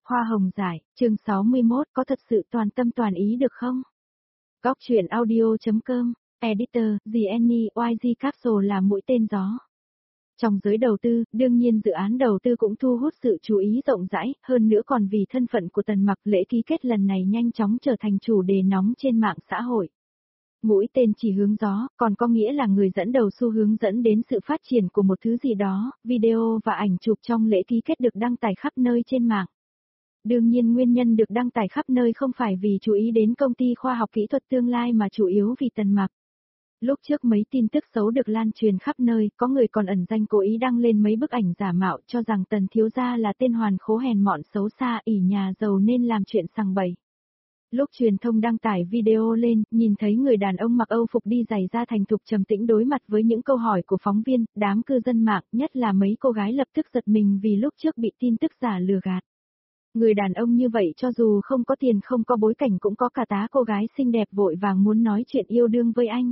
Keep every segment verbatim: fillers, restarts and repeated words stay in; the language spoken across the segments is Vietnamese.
Hoa hồng giải, chương sáu mươi mốt có thật sự toàn tâm toàn ý được không? Góc truyện audio.com, Editor, Jenny, i giê Capsule là mũi tên gió. Trong giới đầu tư, đương nhiên dự án đầu tư cũng thu hút sự chú ý rộng rãi, hơn nữa còn vì thân phận của Tần Mặc, lễ ký kết lần này nhanh chóng trở thành chủ đề nóng trên mạng xã hội. Mũi tên chỉ hướng gió, còn có nghĩa là người dẫn đầu xu hướng dẫn đến sự phát triển của một thứ gì đó, video và ảnh chụp trong lễ ký kết được đăng tải khắp nơi trên mạng. Đương nhiên nguyên nhân được đăng tải khắp nơi không phải vì chú ý đến công ty khoa học kỹ thuật tương lai mà chủ yếu vì Tần Mặc. Lúc trước mấy tin tức xấu được lan truyền khắp nơi, có người còn ẩn danh cố ý đăng lên mấy bức ảnh giả mạo cho rằng Tần thiếu gia là tên hoàn khố hèn mọn xấu xa, ỷ nhà giàu nên làm chuyện sằng bậy. Lúc truyền thông đăng tải video lên, nhìn thấy người đàn ông mặc Âu phục đi giày da thành thục trầm tĩnh đối mặt với những câu hỏi của phóng viên, đám cư dân mạng, nhất là mấy cô gái lập tức giật mình vì lúc trước bị tin tức giả lừa gạt. Người đàn ông như vậy cho dù không có tiền không có bối cảnh cũng có cả tá cô gái xinh đẹp vội vàng muốn nói chuyện yêu đương với anh.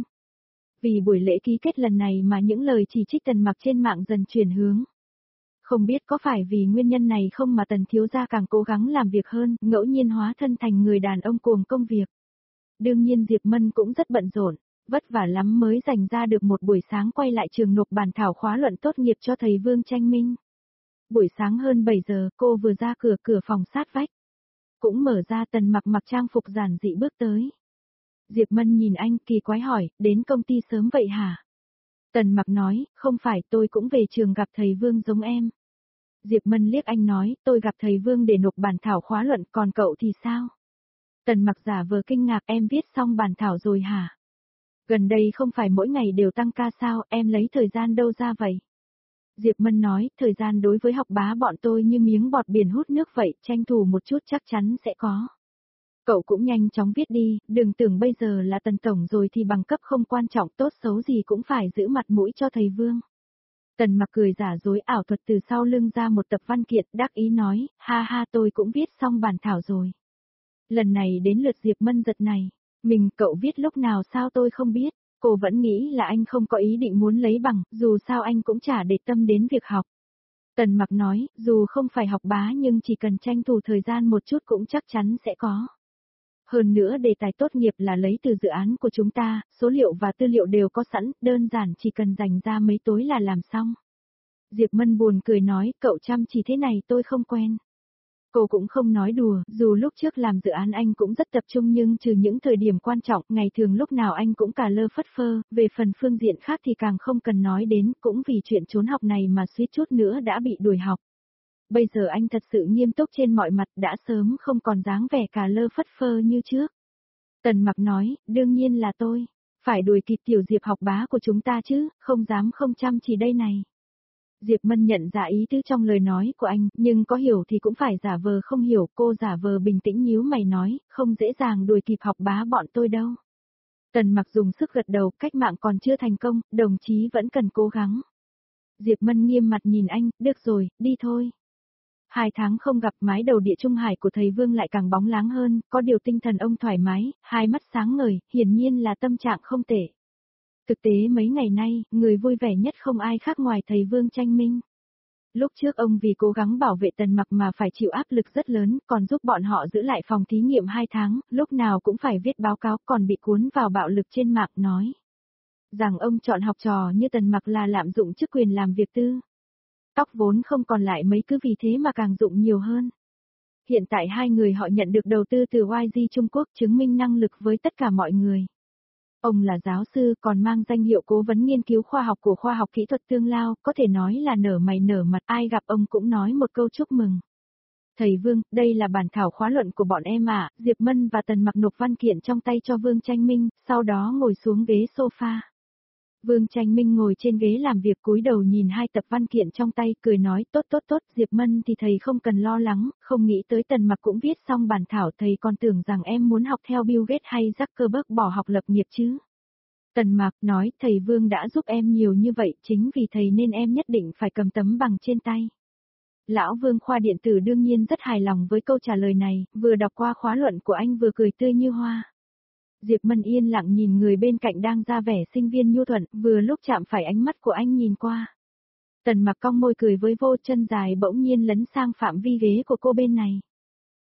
Vì buổi lễ ký kết lần này mà những lời chỉ trích Tần Mặc trên mạng dần chuyển hướng. Không biết có phải vì nguyên nhân này không mà Tần thiếu gia càng cố gắng làm việc hơn, ngẫu nhiên hóa thân thành người đàn ông cuồng công việc. Đương nhiên Diệp Mân cũng rất bận rộn, vất vả lắm mới dành ra được một buổi sáng quay lại trường nộp bản thảo khóa luận tốt nghiệp cho thầy Vương Tranh Minh. Buổi sáng hơn bảy giờ, cô vừa ra cửa cửa phòng sát vách. Cũng mở ra, Tần Mặc mặc trang phục giản dị bước tới. Diệp Mân nhìn anh kỳ quái hỏi, đến công ty sớm vậy hả? Tần Mặc nói, không phải, tôi cũng về trường gặp thầy Vương giống em. Diệp Mân liếc anh nói, tôi gặp thầy Vương để nộp bản thảo khóa luận, còn cậu thì sao? Tần Mặc giả vờ kinh ngạc, em viết xong bản thảo rồi hả? Gần đây không phải mỗi ngày đều tăng ca sao, em lấy thời gian đâu ra vậy? Diệp Mân nói, thời gian đối với học bá bọn tôi như miếng bọt biển hút nước vậy, tranh thủ một chút chắc chắn sẽ có. Cậu cũng nhanh chóng viết đi, đừng tưởng bây giờ là Tần Tổng rồi thì bằng cấp không quan trọng, tốt xấu gì cũng phải giữ mặt mũi cho thầy Vương. Tần Mặc cười giả dối ảo thuật từ sau lưng ra một tập văn kiện, đắc ý nói, ha ha tôi cũng viết xong bản thảo rồi. Lần này đến lượt Diệp Mân giật này, mình cậu viết lúc nào sao tôi không biết, cô vẫn nghĩ là anh không có ý định muốn lấy bằng, dù sao anh cũng chả để tâm đến việc học. Tần Mặc nói, dù không phải học bá nhưng chỉ cần tranh thủ thời gian một chút cũng chắc chắn sẽ có. Hơn nữa đề tài tốt nghiệp là lấy từ dự án của chúng ta, số liệu và tư liệu đều có sẵn, đơn giản chỉ cần dành ra mấy tối là làm xong. Diệp Mân buồn cười nói, cậu chăm chỉ thế này tôi không quen. Cô cũng không nói đùa, dù lúc trước làm dự án anh cũng rất tập trung nhưng trừ những thời điểm quan trọng, ngày thường lúc nào anh cũng cả lơ phất phơ, về phần phương diện khác thì càng không cần nói đến, cũng vì chuyện trốn học này mà suýt chút nữa đã bị đuổi học. Bây giờ anh thật sự nghiêm túc trên mọi mặt, đã sớm không còn dáng vẻ cả lơ phất phơ như trước. Tần Mặc nói, đương nhiên là tôi, phải đuổi kịp tiểu Diệp học bá của chúng ta chứ, không dám không chăm chỉ đây này. Diệp Mân nhận ra ý tứ trong lời nói của anh, nhưng có hiểu thì cũng phải giả vờ không hiểu, cô giả vờ bình tĩnh nhíu mày nói, không dễ dàng đuổi kịp học bá bọn tôi đâu. Tần Mặc dùng sức gật đầu, cách mạng còn chưa thành công, đồng chí vẫn cần cố gắng. Diệp Mân nghiêm mặt nhìn anh, được rồi, đi thôi. Hai tháng không gặp, mái đầu địa trung hải của thầy Vương lại càng bóng láng hơn, có điều tinh thần ông thoải mái, hai mắt sáng ngời, hiển nhiên là tâm trạng không tệ. Thực tế mấy ngày nay, người vui vẻ nhất không ai khác ngoài thầy Vương Tranh Minh. Lúc trước ông vì cố gắng bảo vệ Tần Mặc mà phải chịu áp lực rất lớn, còn giúp bọn họ giữ lại phòng thí nghiệm hai tháng, lúc nào cũng phải viết báo cáo, còn bị cuốn vào bạo lực trên mạng nói rằng ông chọn học trò như Tần Mặc là lạm dụng chức quyền làm việc tư. Tóc vốn không còn lại mấy cứ vì thế mà càng dụng nhiều hơn. Hiện tại hai người họ nhận được đầu tư từ i giê Trung Quốc chứng minh năng lực với tất cả mọi người. Ông là giáo sư còn mang danh hiệu cố vấn nghiên cứu khoa học của khoa học kỹ thuật tương lao, có thể nói là nở mày nở mặt, ai gặp ông cũng nói một câu chúc mừng. Thầy Vương, đây là bản thảo khóa luận của bọn em ạ, à. Diệp Mân và Tần Mặc nộp văn kiện trong tay cho Vương Tranh Minh, sau đó ngồi xuống ghế sofa. Vương Tranh Minh ngồi trên ghế làm việc cúi đầu nhìn hai tập văn kiện trong tay, cười nói tốt tốt tốt, Diệp Mân thì thầy không cần lo lắng, không nghĩ tới Tần Mặc cũng viết xong bản thảo, thầy còn tưởng rằng em muốn học theo Bill Gates hay Zuckerberg bỏ học lập nghiệp chứ. Tần Mặc nói, thầy Vương đã giúp em nhiều như vậy, chính vì thầy nên em nhất định phải cầm tấm bằng trên tay. Lão Vương khoa điện tử đương nhiên rất hài lòng với câu trả lời này, vừa đọc qua khóa luận của anh vừa cười tươi như hoa. Diệp Mân yên lặng nhìn người bên cạnh đang ra vẻ sinh viên nhu thuận, vừa lúc chạm phải ánh mắt của anh nhìn qua. Tần Mặc cong môi cười với vô chân dài bỗng nhiên lấn sang phạm vi ghế của cô bên này.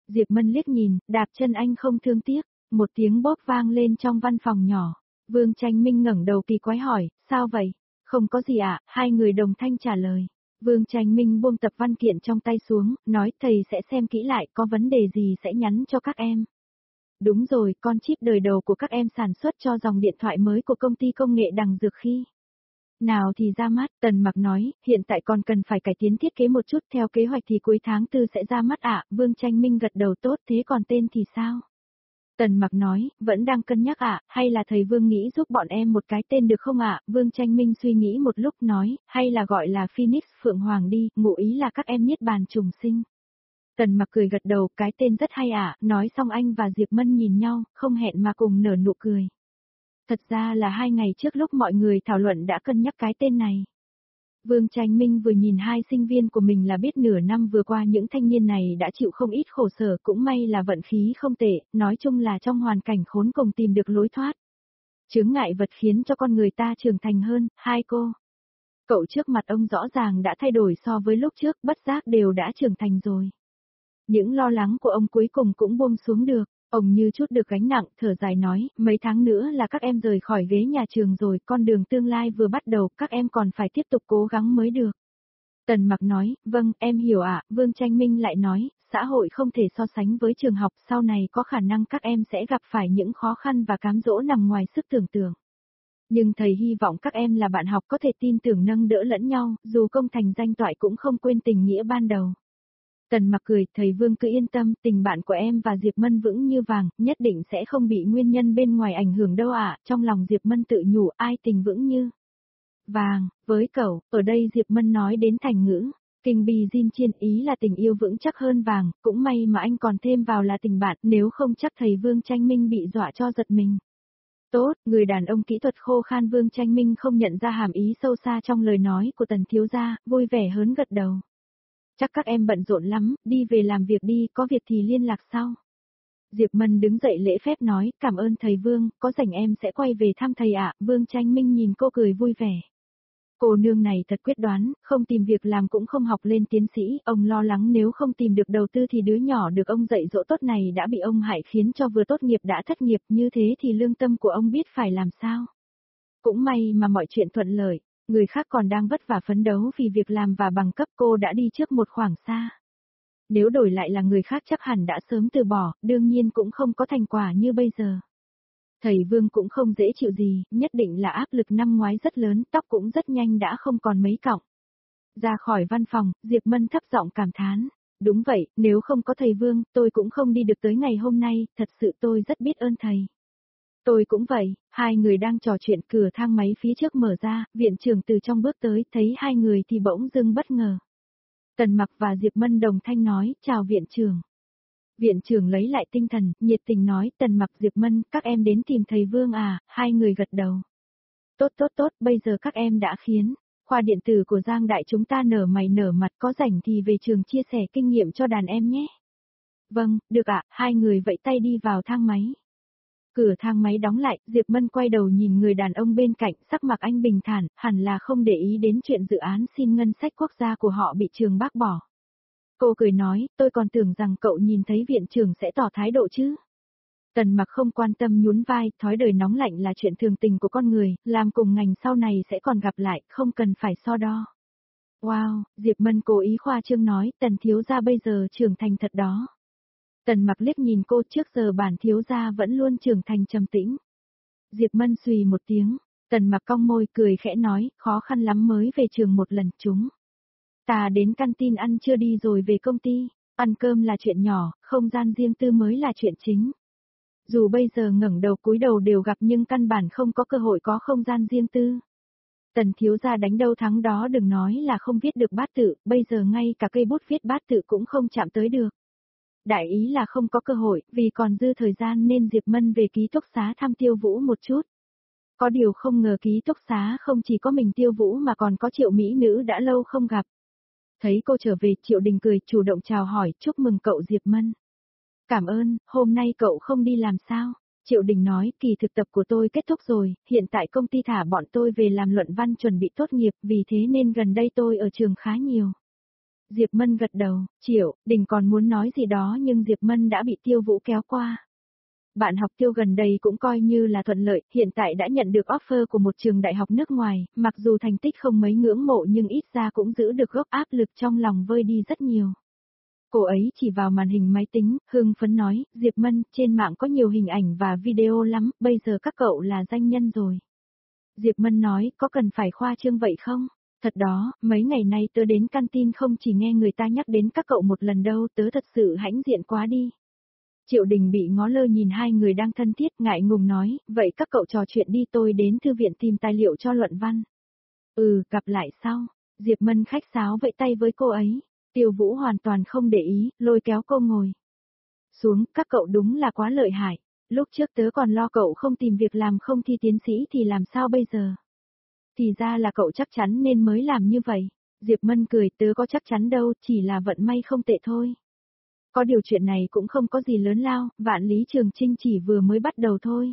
Diệp Mân liếc nhìn, đạp chân anh không thương tiếc, một tiếng bóp vang lên trong văn phòng nhỏ. Vương Chánh Minh ngẩng đầu kỳ quái hỏi, sao vậy? Không có gì ạ, hai người đồng thanh trả lời. Vương Chánh Minh buông tập văn kiện trong tay xuống, nói thầy sẽ xem kỹ lại, có vấn đề gì sẽ nhắn cho các em. Đúng rồi, con chip đời đầu của các em sản xuất cho dòng điện thoại mới của công ty công nghệ Đằng Dược khi. Nào thì ra mắt, Tần Mặc nói, hiện tại còn cần phải cải tiến thiết kế một chút, theo kế hoạch thì cuối tháng tư sẽ ra mắt ạ. Vương Chánh Minh gật đầu tốt, thế còn tên thì sao? Tần Mặc nói, vẫn đang cân nhắc ạ, hay là thầy Vương nghĩ giúp bọn em một cái tên được không ạ? Vương Chánh Minh suy nghĩ một lúc nói, hay là gọi là Phoenix Phượng Hoàng đi, ngụ ý là các em niết bàn trùng sinh. Tần Mặc cười gật đầu, cái tên rất hay ạ, nói xong anh và Diệp Mân nhìn nhau, không hẹn mà cùng nở nụ cười. Thật ra là hai ngày trước lúc mọi người thảo luận đã cân nhắc cái tên này. Vương Chánh Minh vừa nhìn hai sinh viên của mình là biết nửa năm vừa qua những thanh niên này đã chịu không ít khổ sở, cũng may là vận khí không tệ, nói chung là trong hoàn cảnh khốn cùng tìm được lối thoát. Chướng ngại vật khiến cho con người ta trưởng thành hơn, hai cô. Cậu trước mặt ông rõ ràng đã thay đổi so với lúc trước, bất giác đều đã trưởng thành rồi. Những lo lắng của ông cuối cùng cũng buông xuống được. Ông như chút được gánh nặng, thở dài nói, mấy tháng nữa là các em rời khỏi ghế nhà trường rồi, con đường tương lai vừa bắt đầu, các em còn phải tiếp tục cố gắng mới được. Tần Mặc nói, vâng, em hiểu ạ. Vương Chánh Minh lại nói, xã hội không thể so sánh với trường học, sau này có khả năng các em sẽ gặp phải những khó khăn và cám dỗ nằm ngoài sức tưởng tượng. Nhưng thầy hy vọng các em là bạn học có thể tin tưởng nâng đỡ lẫn nhau, dù công thành danh toại cũng không quên tình nghĩa ban đầu. Tần Mặc cười, thầy Vương cứ yên tâm, tình bạn của em và Diệp Mân vững như vàng, nhất định sẽ không bị nguyên nhân bên ngoài ảnh hưởng đâu ạ. Trong lòng Diệp Mân tự nhủ, ai tình vững như vàng, với cậu, ở đây Diệp Mân nói đến thành ngữ, kinh bì diên chiên, ý là tình yêu vững chắc hơn vàng, cũng may mà anh còn thêm vào là tình bạn, nếu không chắc thầy Vương Chánh Minh bị dọa cho giật mình. Tốt, người đàn ông kỹ thuật khô khan Vương Chánh Minh không nhận ra hàm ý sâu xa trong lời nói của Tần thiếu gia, vui vẻ hớn gật đầu. Chắc các em bận rộn lắm, đi về làm việc đi, có việc thì liên lạc sau. Diệp Mân đứng dậy lễ phép nói, cảm ơn thầy Vương, có rảnh em sẽ quay về thăm thầy ạ. Vương Chánh Minh nhìn cô cười vui vẻ. Cô nương này thật quyết đoán, không tìm việc làm cũng không học lên tiến sĩ, ông lo lắng nếu không tìm được đầu tư thì đứa nhỏ được ông dạy dỗ tốt này đã bị ông hại khiến cho vừa tốt nghiệp đã thất nghiệp, như thế thì lương tâm của ông biết phải làm sao. Cũng may mà mọi chuyện thuận lợi. Người khác còn đang vất vả phấn đấu vì việc làm và bằng cấp, cô đã đi trước một khoảng xa. Nếu đổi lại là người khác chắc hẳn đã sớm từ bỏ, đương nhiên cũng không có thành quả như bây giờ. Thầy Vương cũng không dễ chịu gì, nhất định là áp lực năm ngoái rất lớn, tóc cũng rất nhanh đã không còn mấy cọng. Ra khỏi văn phòng, Diệp Mân thấp giọng cảm thán. Đúng vậy, nếu không có thầy Vương, tôi cũng không đi được tới ngày hôm nay, thật sự tôi rất biết ơn thầy. Tôi cũng vậy, hai người đang trò chuyện, cửa thang máy phía trước mở ra, viện trưởng từ trong bước tới, thấy hai người thì bỗng dưng bất ngờ. Tần Mặc và Diệp Mân đồng thanh nói, chào viện trưởng. Viện trưởng lấy lại tinh thần, nhiệt tình nói, Tần Mặc Diệp Mân, các em đến tìm thầy Vương à, hai người gật đầu. Tốt tốt tốt, bây giờ các em đã khiến khoa điện tử của Giang Đại chúng ta nở mày nở mặt, có rảnh thì về trường chia sẻ kinh nghiệm cho đàn em nhé. Vâng, được ạ, hai người vẫy tay đi vào thang máy. Cửa thang máy đóng lại, Diệp Mân quay đầu nhìn người đàn ông bên cạnh, sắc mặt anh bình thản, hẳn là không để ý đến chuyện dự án xin ngân sách quốc gia của họ bị trường bác bỏ. Cô cười nói, tôi còn tưởng rằng cậu nhìn thấy viện trưởng sẽ tỏ thái độ chứ. Tần Mặc không quan tâm nhún vai, thói đời nóng lạnh là chuyện thường tình của con người, làm cùng ngành sau này sẽ còn gặp lại, không cần phải so đo. Wow, Diệp Mân cố ý khoa trương nói, Tần thiếu gia bây giờ trưởng thành thật đó. Tần Mặc liếc nhìn cô, trước giờ bản thiếu gia vẫn luôn trưởng thành trầm tĩnh. Diệp Mân xùy một tiếng, Tần Mặc cong môi cười khẽ nói, khó khăn lắm mới về trường một lần chúng. Ta đến canteen ăn trưa đi rồi về công ty, ăn cơm là chuyện nhỏ, không gian riêng tư mới là chuyện chính. Dù bây giờ ngẩng đầu cúi đầu đều gặp nhưng căn bản không có cơ hội có không gian riêng tư. Tần thiếu gia đánh đâu thắng đó, đừng nói là không viết được bát tự, bây giờ ngay cả cây bút viết bát tự cũng không chạm tới được. Đại ý là không có cơ hội, vì còn dư thời gian nên Diệp Mân về ký túc xá thăm Tiêu Vũ một chút. Có điều không ngờ ký túc xá không chỉ có mình Tiêu Vũ mà còn có Triệu mỹ nữ đã lâu không gặp. Thấy cô trở về, Triệu Đình cười chủ động chào hỏi, chúc mừng cậu Diệp Mân. Cảm ơn, hôm nay cậu không đi làm sao? Triệu Đình nói, kỳ thực tập của tôi kết thúc rồi, hiện tại công ty thả bọn tôi về làm luận văn chuẩn bị tốt nghiệp, vì thế nên gần đây tôi ở trường khá nhiều. Diệp Mân gật đầu, Triệu Đình còn muốn nói gì đó nhưng Diệp Mân đã bị Tiêu Vũ kéo qua. Bạn học Tiêu gần đây cũng coi như là thuận lợi, hiện tại đã nhận được offer của một trường đại học nước ngoài, mặc dù thành tích không mấy ngưỡng mộ nhưng ít ra cũng giữ được gốc áp lực trong lòng vơi đi rất nhiều. Cô ấy chỉ vào màn hình máy tính, hưng phấn nói, Diệp Mân, trên mạng có nhiều hình ảnh và video lắm, bây giờ các cậu là danh nhân rồi. Diệp Mân nói, có cần phải khoa trương vậy không? Thật đó, mấy ngày nay tớ đến canteen không chỉ nghe người ta nhắc đến các cậu một lần đâu, tớ thật sự hãnh diện quá đi. Triệu Đình bị ngó lơ nhìn hai người đang thân thiết, ngại ngùng nói, vậy các cậu trò chuyện đi, tôi đến thư viện tìm tài liệu cho luận văn. Ừ, gặp lại sau. Diệp Mân khách sáo vẫy tay với cô ấy. Tiêu Vũ hoàn toàn không để ý, lôi kéo cô ngồi xuống, các cậu đúng là quá lợi hại. Lúc trước tớ còn lo cậu không tìm việc làm không thi tiến sĩ thì làm sao bây giờ? Thì ra là cậu chắc chắn nên mới làm như vậy. Diệp Mân cười, tớ có chắc chắn đâu, chỉ là vận may không tệ thôi. Có điều chuyện này cũng không có gì lớn lao, Vạn Lý Trường Chinh chỉ vừa mới bắt đầu thôi.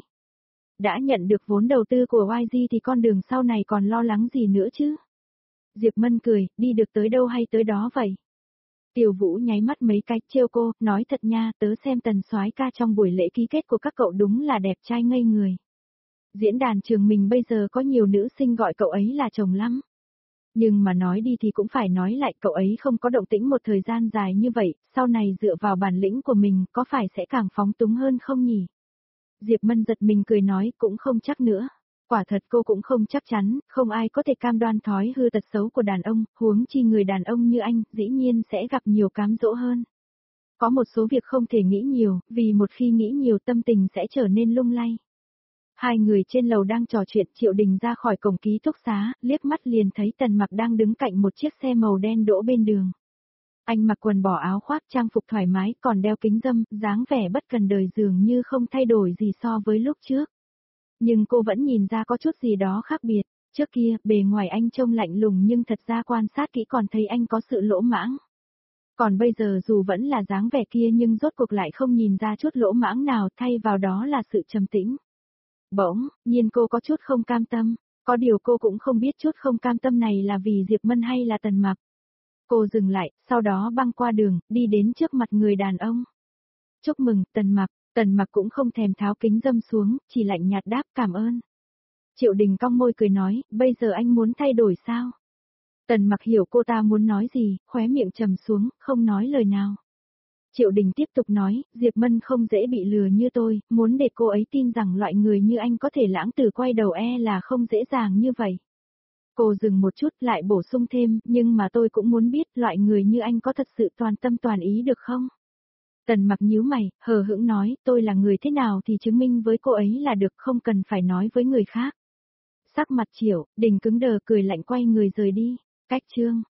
Đã nhận được vốn đầu tư của Y G thì con đường sau này còn lo lắng gì nữa chứ? Diệp Mân cười, đi được tới đâu hay tới đó vậy? Tiêu Vũ nháy mắt mấy cái, trêu cô, nói thật nha, tớ xem Tần soái ca trong buổi lễ ký kết của các cậu đúng là đẹp trai ngây người. Diễn đàn trường mình bây giờ có nhiều nữ sinh gọi cậu ấy là chồng lắm. Nhưng mà nói đi thì cũng phải nói lại, cậu ấy không có động tĩnh một thời gian dài như vậy, sau này dựa vào bản lĩnh của mình có phải sẽ càng phóng túng hơn không nhỉ? Diệp Mân giật mình cười nói, cũng không chắc nữa. Quả thật cô cũng không chắc chắn, không ai có thể cam đoan thói hư tật xấu của đàn ông, huống chi người đàn ông như anh, dĩ nhiên sẽ gặp nhiều cám dỗ hơn. Có một số việc không thể nghĩ nhiều, vì một khi nghĩ nhiều tâm tình sẽ trở nên lung lay. Hai người trên lầu đang trò chuyện, Triệu Đình ra khỏi cổng ký túc xá, liếc mắt liền thấy Tần Mặc đang đứng cạnh một chiếc xe màu đen đỗ bên đường. Anh mặc quần bỏ áo khoác trang phục thoải mái, còn đeo kính râm, dáng vẻ bất cần đời dường như không thay đổi gì so với lúc trước. Nhưng cô vẫn nhìn ra có chút gì đó khác biệt, trước kia, bề ngoài anh trông lạnh lùng nhưng thật ra quan sát kỹ còn thấy anh có sự lỗ mãng. Còn bây giờ dù vẫn là dáng vẻ kia nhưng rốt cuộc lại không nhìn ra chút lỗ mãng nào, thay vào đó là sự trầm tĩnh. Bỗng, nhiên cô có chút không cam tâm, có điều cô cũng không biết chút không cam tâm này là vì Diệp Mân hay là Tần Mặc. Cô dừng lại, sau đó băng qua đường, đi đến trước mặt người đàn ông. Chúc mừng, Tần Mặc. Tần Mặc cũng không thèm tháo kính râm xuống, chỉ lạnh nhạt đáp cảm ơn. Triệu Đình cong môi cười nói, bây giờ anh muốn thay đổi sao? Tần Mặc hiểu cô ta muốn nói gì, khóe miệng trầm xuống, không nói lời nào. Triệu Đình tiếp tục nói, Diệp Mân không dễ bị lừa như tôi, muốn để cô ấy tin rằng loại người như anh có thể lãng tử quay đầu e là không dễ dàng như vậy. Cô dừng một chút lại bổ sung thêm, nhưng mà tôi cũng muốn biết loại người như anh có thật sự toàn tâm toàn ý được không? Tần Mặc nhíu mày, hờ hững nói, tôi là người thế nào thì chứng minh với cô ấy là được, không cần phải nói với người khác. Sắc mặt Triệu Đình cứng đờ cười lạnh quay người rời đi. Cách chương